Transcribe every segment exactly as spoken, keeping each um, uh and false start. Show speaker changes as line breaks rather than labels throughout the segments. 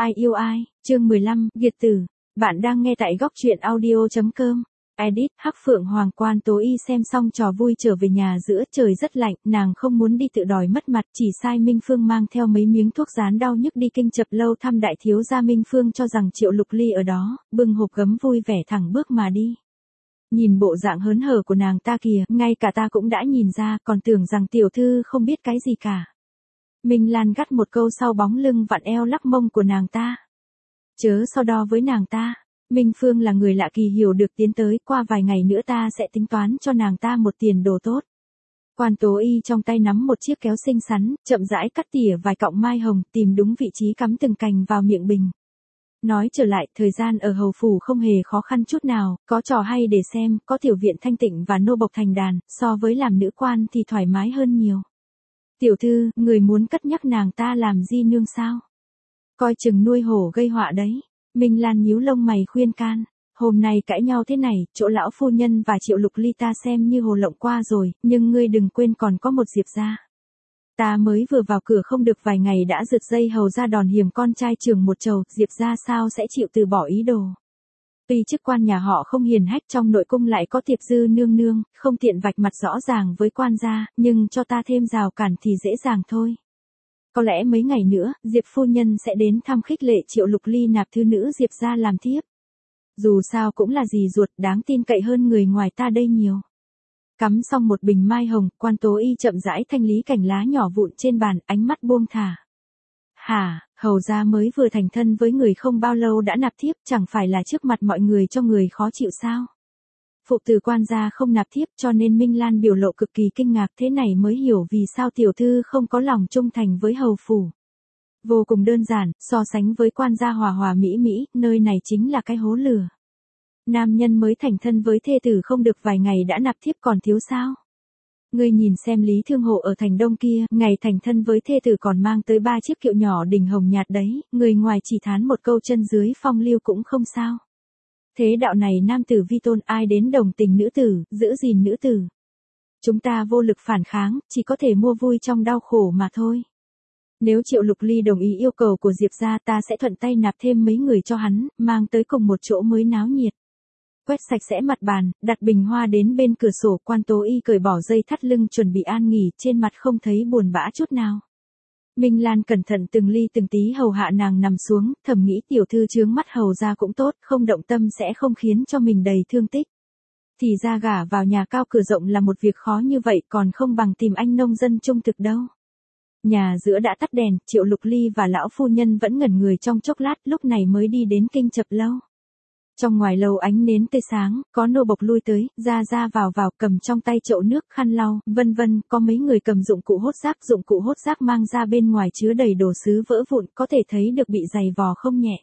Ai yêu ai, chương mười lăm, Việt tử. Bạn đang nghe tại góc truyện audio chấm com. Edit, Hắc Phượng Hoàng Quan Tố Y xem xong trò vui trở về nhà giữa trời rất lạnh, nàng không muốn đi tự đòi mất mặt, chỉ sai Minh Phương mang theo mấy miếng thuốc dán đau nhức đi kinh Chập Lâu thăm đại thiếu gia. Minh Phương cho rằng Triệu Lục Ly ở đó, bưng hộp gấm vui vẻ thẳng bước mà đi. Nhìn bộ dạng hớn hở của nàng ta kìa, ngay cả ta cũng đã nhìn ra, còn tưởng rằng tiểu thư không biết cái gì cả. Minh Lan gắt một câu sau bóng lưng vặn eo lắc mông của nàng ta. Chớ so đo với nàng ta. Minh Phương là người lạ kỳ hiểu được tiến tới, qua vài ngày nữa ta sẽ tính toán cho nàng ta một tiền đồ tốt. Quan Tố Y trong tay nắm một chiếc kéo xinh xắn, chậm rãi cắt tỉa vài cọng mai hồng, tìm đúng vị trí cắm từng cành vào miệng bình. Nói trở lại, thời gian ở hầu phủ không hề khó khăn chút nào, có trò hay để xem, có tiểu viện thanh tịnh và nô bộc thành đàn, so với làm nữ quan thì thoải mái hơn nhiều. Tiểu thư, người muốn cất nhắc nàng ta làm di nương sao? Coi chừng nuôi hổ gây họa đấy. Minh Lan nhíu lông mày khuyên can. Hôm nay cãi nhau thế này, chỗ lão phu nhân và Triệu Lục Ly ta xem như hồ lộng qua rồi, nhưng ngươi đừng quên còn có một Diệp gia. Ta mới vừa vào cửa không được vài ngày đã rượt dây hầu ra đòn hiểm con trai trưởng một trầu, Diệp gia sao sẽ chịu từ bỏ ý đồ. Tuy chức quan nhà họ không hiền hách, trong nội cung lại có Tiệp Dư nương nương, không tiện vạch mặt rõ ràng với quan gia, nhưng cho ta thêm rào cản thì dễ dàng thôi. Có lẽ mấy ngày nữa, Diệp phu nhân sẽ đến thăm khích lệ Triệu Lục Ly nạp thư nữ Diệp gia làm thiếp. Dù sao cũng là dì ruột, đáng tin cậy hơn người ngoài ta đây nhiều. Cắm xong một bình mai hồng, Quan Tố Y chậm rãi thanh lý cành lá nhỏ vụn trên bàn, ánh mắt buông thả. Hả, hầu gia mới vừa thành thân với người không bao lâu đã nạp thiếp, chẳng phải là trước mặt mọi người cho người khó chịu sao? Phụ tử quan gia không nạp thiếp, cho nên Minh Lan biểu lộ cực kỳ kinh ngạc, thế này mới hiểu vì sao tiểu thư không có lòng trung thành với hầu phủ. Vô cùng đơn giản, so sánh với quan gia hòa hòa mỹ mỹ, nơi này chính là cái hố lửa. Nam nhân mới thành thân với thê tử không được vài ngày đã nạp thiếp còn thiếu sao? Ngươi nhìn xem Lý Thương Hộ ở thành Đông kia, ngày thành thân với thê tử còn mang tới ba chiếc kiệu nhỏ đỉnh hồng nhạt đấy, người ngoài chỉ thán một câu chân dưới phong lưu cũng không sao. Thế đạo này nam tử vi tôn, ai đến đồng tình nữ tử, giữ gìn nữ tử. Chúng ta vô lực phản kháng, chỉ có thể mua vui trong đau khổ mà thôi. Nếu Triệu Lục Ly đồng ý yêu cầu của Diệp gia, ta sẽ thuận tay nạp thêm mấy người cho hắn, mang tới cùng một chỗ mới náo nhiệt. Quét sạch sẽ mặt bàn, đặt bình hoa đến bên cửa sổ, Quan Tố Y cởi bỏ dây thắt lưng chuẩn bị an nghỉ, trên mặt không thấy buồn bã chút nào. Minh Lan cẩn thận từng ly từng tí hầu hạ nàng nằm xuống, thầm nghĩ tiểu thư chướng mắt hầu ra cũng tốt, không động tâm sẽ không khiến cho mình đầy thương tích. Thì ra gả vào nhà cao cửa rộng là một việc khó như vậy, còn không bằng tìm anh nông dân trung thực đâu. Nhà giữa đã tắt đèn, Triệu Lục Ly và lão phu nhân vẫn ngẩn người trong chốc lát, lúc này mới đi đến kinh Chập Lâu. Trong ngoài lầu ánh nến tươi sáng, có nô bộc lui tới, ra ra vào vào, cầm trong tay chậu nước, khăn lau, vân vân, có mấy người cầm dụng cụ hốt rác, dụng cụ hốt rác mang ra bên ngoài chứa đầy đồ sứ vỡ vụn, có thể thấy được bị giày vò không nhẹ.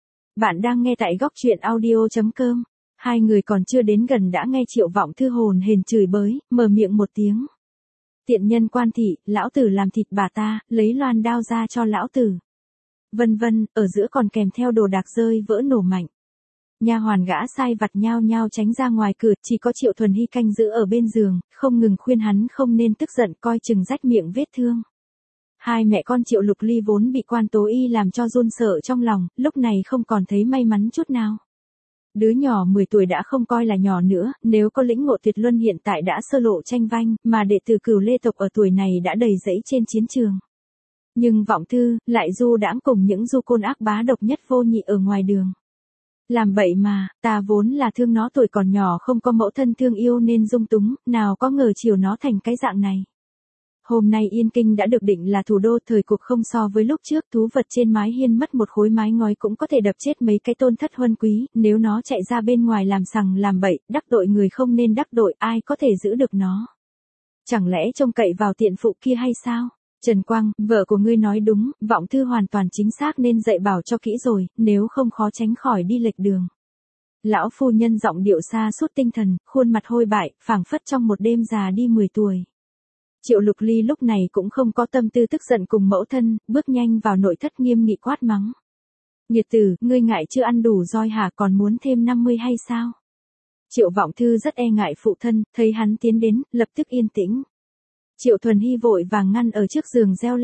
Bạn đang nghe tại góc truyện audio chấm com. Hai người còn chưa đến gần đã nghe Triệu Vọng Thư hồn hển chửi bới, mở miệng một tiếng. Tiện nhân Quan thị, lão tử làm thịt bà ta, lấy loan đao ra cho lão tử. Vân vân, ở giữa còn kèm theo đồ đạc rơi vỡ nổ mạnh. Nha hoàn gã sai vặt nhao nhao tránh ra ngoài cửa, chỉ có Triệu Thuần Hy canh giữ ở bên giường, không ngừng khuyên hắn không nên tức giận, coi chừng rách miệng vết thương. Hai mẹ con Triệu Lục Ly vốn bị Quan Tố Y làm cho run sợ trong lòng, lúc này không còn thấy may mắn chút nào. Đứa nhỏ mười tuổi đã không coi là nhỏ nữa, nếu có lĩnh ngộ tuyệt luân hiện tại đã sơ lộ tranh vanh, mà đệ tử Cửu Lê tộc ở tuổi này đã đầy rẫy trên chiến trường. Nhưng Vọng Thư lại du đãng cùng những du côn ác bá độc nhất vô nhị ở ngoài đường. Làm bậy mà, ta vốn là thương nó tuổi còn nhỏ không có mẫu thân thương yêu nên dung túng, nào có ngờ chiều nó thành cái dạng này. Hôm nay Yên Kinh đã được định là thủ đô, thời cuộc không so với lúc trước, thú vật trên mái hiên mất một khối mái ngói cũng có thể đập chết mấy cái tôn thất huân quý, nếu nó chạy ra bên ngoài làm sằng làm bậy, đắc tội người không nên đắc tội, ai có thể giữ được nó. Chẳng lẽ trông cậy vào tiện phụ kia hay sao? Trần Quang, vợ của ngươi nói đúng, Vọng Thư hoàn toàn chính xác nên dạy bảo cho kỹ rồi, nếu không khó tránh khỏi đi lệch đường. Lão phu nhân giọng điệu xa suốt tinh thần, khuôn mặt hôi bại, phảng phất trong một đêm già đi mười tuổi. Triệu Lục Ly lúc này cũng không có tâm tư tức giận cùng mẫu thân, bước nhanh vào nội thất nghiêm nghị quát mắng. Nhiệt tử, ngươi ngại chưa ăn đủ roi hả, còn muốn thêm năm mươi hay sao? Triệu Vọng Thư rất e ngại phụ thân, thấy hắn tiến đến, lập tức yên tĩnh. Triệu Thuần Hy vội vàng ngăn ở trước giường reo lên.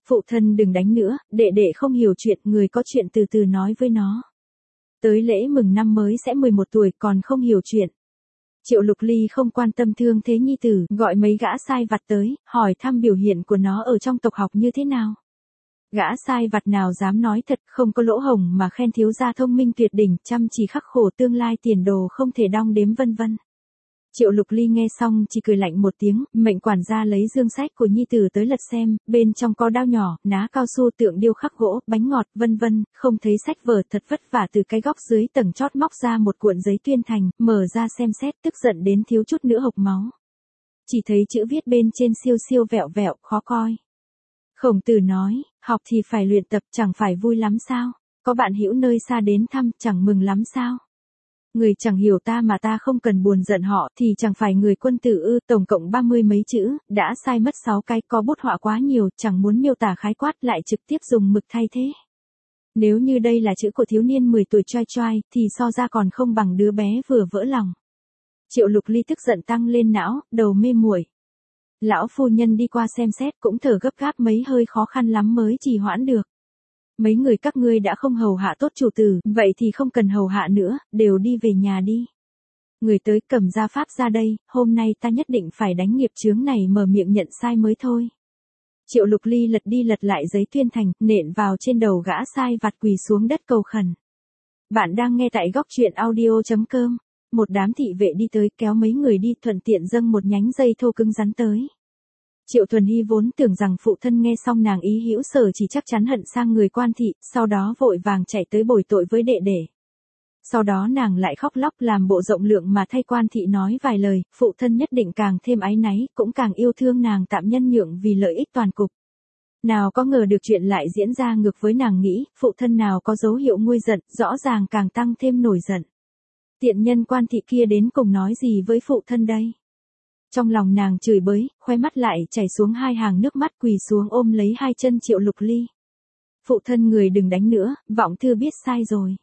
Phụ thân đừng đánh nữa, đệ đệ không hiểu chuyện, người có chuyện từ từ nói với nó. Tới lễ mừng năm mới sẽ mười một tuổi còn không hiểu chuyện. Triệu Lục Ly không quan tâm thương thế nhi tử, gọi mấy gã sai vặt tới, hỏi thăm biểu hiện của nó ở trong tộc học như thế nào. Gã sai vặt nào dám nói thật, không có lỗ hổng mà khen thiếu gia thông minh tuyệt đỉnh, chăm chỉ khắc khổ, tương lai tiền đồ không thể đong đếm vân vân. Triệu Lục Ly nghe xong chỉ cười lạnh một tiếng, mệnh quản gia lấy dương sách của nhi tử tới lật xem, bên trong có đao nhỏ, ná cao su, tượng điêu khắc gỗ, bánh ngọt, vân vân, không thấy sách vở, thật vất vả từ cái góc dưới tầng chót móc ra một cuộn giấy tuyên thành, mở ra xem xét, tức giận đến thiếu chút nữa hộc máu. Chỉ thấy chữ viết bên trên siêu siêu vẹo vẹo, khó coi. Khổng Tử nói, học thì phải luyện tập, chẳng phải vui lắm sao? Có bạn hữu nơi xa đến thăm, chẳng mừng lắm sao? Người chẳng hiểu ta mà ta không cần buồn giận họ thì chẳng phải người quân tử ư, tổng cộng ba mươi mấy chữ, đã sai mất sáu cái, có bút họa quá nhiều, chẳng muốn miêu tả khái quát lại trực tiếp dùng mực thay thế. Nếu như đây là chữ của thiếu niên mười tuổi choai choai, thì so ra còn không bằng đứa bé vừa vỡ lòng. Triệu Lục Ly tức giận tăng lên não, đầu mê muội. Lão phu nhân đi qua xem xét cũng thở gấp gáp mấy hơi, khó khăn lắm mới trì hoãn được. Mấy người các ngươi đã không hầu hạ tốt chủ tử, vậy thì không cần hầu hạ nữa, đều đi về nhà đi. Người tới cầm gia pháp ra đây, hôm nay ta nhất định phải đánh nghiệp chướng này, mở miệng nhận sai mới thôi. Triệu Lục Ly lật đi lật lại giấy tuyên thành, nện vào trên đầu gã sai vặt, quỳ xuống đất cầu khẩn. Bạn đang nghe tại góc truyện audio chấm com. Một đám thị vệ đi tới, kéo mấy người đi, thuận tiện dâng một nhánh dây thô cứng rắn tới. Triệu Thuần Hy vốn tưởng rằng phụ thân nghe xong nàng ý hữu sở chỉ chắc chắn hận sang người quan thị, sau đó vội vàng chạy tới bồi tội với đệ đệ. Sau đó nàng lại khóc lóc làm bộ rộng lượng mà thay quan thị nói vài lời, phụ thân nhất định càng thêm áy náy, cũng càng yêu thương nàng, tạm nhân nhượng vì lợi ích toàn cục. Nào có ngờ được chuyện lại diễn ra ngược với nàng nghĩ, phụ thân nào có dấu hiệu nguôi giận, rõ ràng càng tăng thêm nổi giận. Tiện nhân quan thị kia đến cùng nói gì với phụ thân đây? Trong lòng nàng chửi bới, khoe mắt lại chảy xuống hai hàng nước mắt, quỳ xuống ôm lấy hai chân Triệu Lục Ly. Phụ thân người đừng đánh nữa, vọng thư biết sai rồi.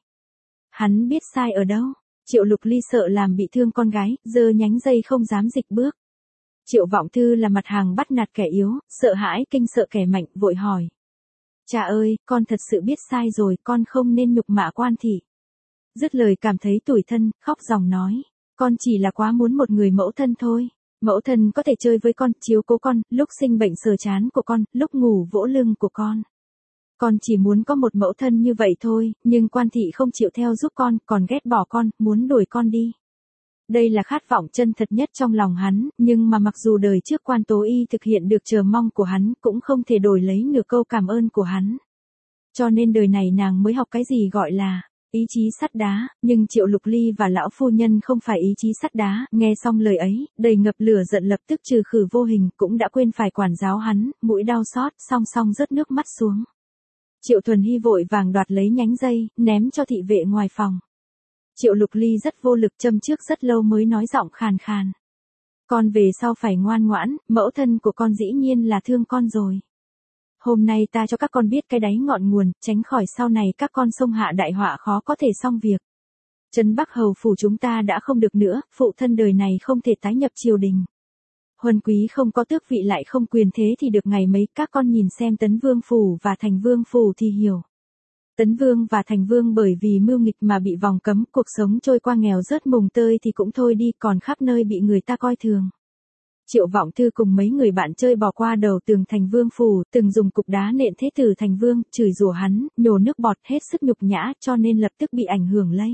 Hắn biết sai ở đâu? Triệu Lục Ly sợ làm bị thương con gái, giơ nhánh dây không dám dịch bước. Triệu Vọng Thư là mặt hàng bắt nạt kẻ yếu, sợ hãi kinh sợ kẻ mạnh, vội hỏi. Cha ơi, con thật sự biết sai rồi, con không nên nhục mạ quan thị. Dứt lời cảm thấy tủi thân, khóc ròng nói. Con chỉ là quá muốn một người mẫu thân thôi. Mẫu thân có thể chơi với con, chiếu cố con, lúc sinh bệnh sờ chán của con, lúc ngủ vỗ lưng của con. Con chỉ muốn có một mẫu thân như vậy thôi, nhưng quan thị không chịu theo giúp con, còn ghét bỏ con, muốn đuổi con đi. Đây là khát vọng chân thật nhất trong lòng hắn, nhưng mà mặc dù đời trước Quan Tố Y thực hiện được chờ mong của hắn, cũng không thể đổi lấy nửa câu cảm ơn của hắn. Cho nên đời này nàng mới học cái gì gọi là ý chí sắt đá, nhưng Triệu Lục Ly và lão phu nhân không phải ý chí sắt đá, nghe xong lời ấy, đầy ngập lửa giận lập tức trừ khử vô hình, cũng đã quên phải quản giáo hắn, mũi đau xót, song song rớt nước mắt xuống. Triệu Thuần Hy vội vàng đoạt lấy nhánh dây, ném cho thị vệ ngoài phòng. Triệu Lục Ly rất vô lực, châm trước rất lâu mới nói giọng khàn khàn. Con về sau phải ngoan ngoãn, mẫu thân của con dĩ nhiên là thương con rồi. Hôm nay ta cho các con biết cái đáy ngọn nguồn, tránh khỏi sau này các con xông hạ đại họa khó có thể xong việc. Trấn Bắc Hầu phủ chúng ta đã không được nữa, phụ thân đời này không thể tái nhập triều đình. Huân quý không có tước vị lại không quyền thế thì được ngày mấy, các con nhìn xem Tấn Vương phủ và Thành Vương phủ thì hiểu. Tấn Vương và Thành Vương bởi vì mưu nghịch mà bị vòng cấm, cuộc sống trôi qua nghèo rớt mùng tơi thì cũng thôi đi, còn khắp nơi bị người ta coi thường. Triệu Vọng Thư cùng mấy người bạn chơi bò qua đầu tường Thành Vương phủ, từng dùng cục đá nện thế tử Thành Vương, chửi rủa hắn, nhổ nước bọt, hết sức nhục nhã, cho nên lập tức bị ảnh hưởng lây.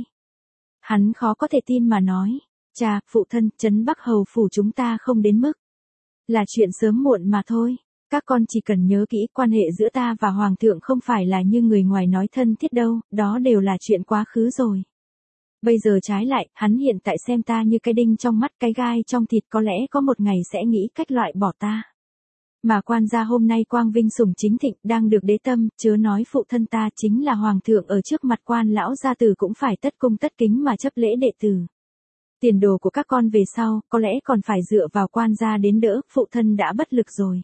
Hắn khó có thể tin mà nói, cha, phụ thân, Trấn Bắc Hầu phủ chúng ta không đến mức. Là chuyện sớm muộn mà thôi. Các con chỉ cần nhớ kỹ, quan hệ giữa ta và Hoàng thượng không phải là như người ngoài nói thân thiết đâu, đó đều là chuyện quá khứ rồi. Bây giờ trái lại, hắn hiện tại xem ta như cái đinh trong mắt, cái gai trong thịt, có lẽ có một ngày sẽ nghĩ cách loại bỏ ta. Mà quan gia hôm nay quang vinh sủng chính thịnh, đang được đế tâm, chớ nói phụ thân ta chính là Hoàng thượng ở trước mặt quan lão gia tử cũng phải tất cung tất kính mà chấp lễ đệ tử. Tiền đồ của các con về sau, có lẽ còn phải dựa vào quan gia đến đỡ, phụ thân đã bất lực rồi.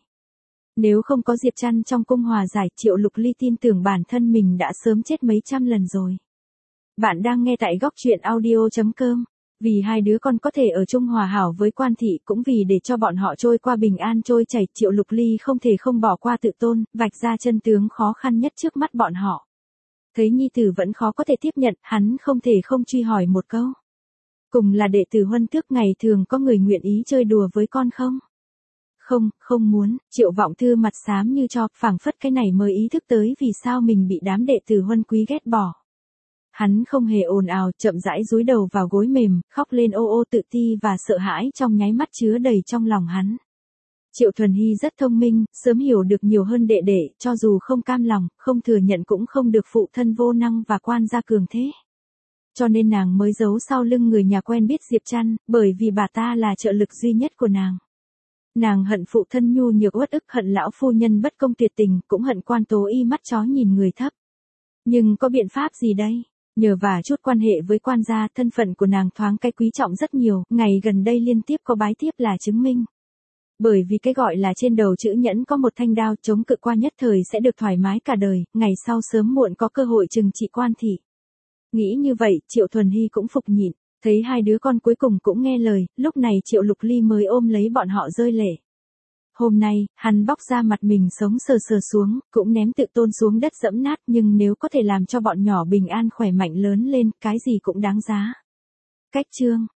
Nếu không có Diệp Trăn trong cung hòa giải, Triệu Lục Ly tin tưởng bản thân mình đã sớm chết mấy trăm lần rồi. Bạn đang nghe tại góc truyện audio chấm com. Vì hai đứa con có thể ở chung hòa hảo với Quan thị, cũng vì để cho bọn họ trôi qua bình an trôi chảy, Triệu Lục Ly không thể không bỏ qua tự tôn, vạch ra chân tướng khó khăn nhất trước mắt bọn họ. Thấy nhi tử vẫn khó có thể tiếp nhận, hắn không thể không truy hỏi một câu. Cùng là đệ tử Huân Tước, ngày thường có người nguyện ý chơi đùa với con không? Không, không muốn. Triệu Vọng Thư mặt xám như cho, phảng phất cái này mới ý thức tới vì sao mình bị đám đệ tử Huân Quý ghét bỏ. Hắn không hề ồn ào, chậm rãi dúi đầu vào gối mềm, khóc lên ô ô, tự ti và sợ hãi trong nháy mắt chứa đầy trong lòng hắn. Triệu Thuần Hy rất thông minh, sớm hiểu được nhiều hơn đệ đệ, cho dù không cam lòng, không thừa nhận cũng không được phụ thân vô năng và quan gia cường thế. Cho nên nàng mới giấu sau lưng người nhà quen biết Diệp Trăn, bởi vì bà ta là trợ lực duy nhất của nàng. Nàng hận phụ thân nhu nhược uất ức, hận lão phu nhân bất công tuyệt tình, cũng hận Quan Tố Y mắt chó nhìn người thấp. Nhưng có biện pháp gì đây? Nhờ vả chút quan hệ với quan gia, thân phận của nàng thoáng cái quý trọng rất nhiều, ngày gần đây liên tiếp có bái tiếp là chứng minh. Bởi vì cái gọi là trên đầu chữ nhẫn có một thanh đao, chống cự qua nhất thời sẽ được thoải mái cả đời, ngày sau sớm muộn có cơ hội trừng trị Quan thị. Nghĩ như vậy, Triệu Thuần Hy cũng phục nhịn, thấy hai đứa con cuối cùng cũng nghe lời, lúc này Triệu Lục Ly mới ôm lấy bọn họ rơi lệ. Hôm nay, hắn bóc ra mặt mình sống sờ sờ xuống, cũng ném tự tôn xuống đất dẫm nát, nhưng nếu có thể làm cho bọn nhỏ bình an khỏe mạnh lớn lên, cái gì cũng đáng giá. Cách chương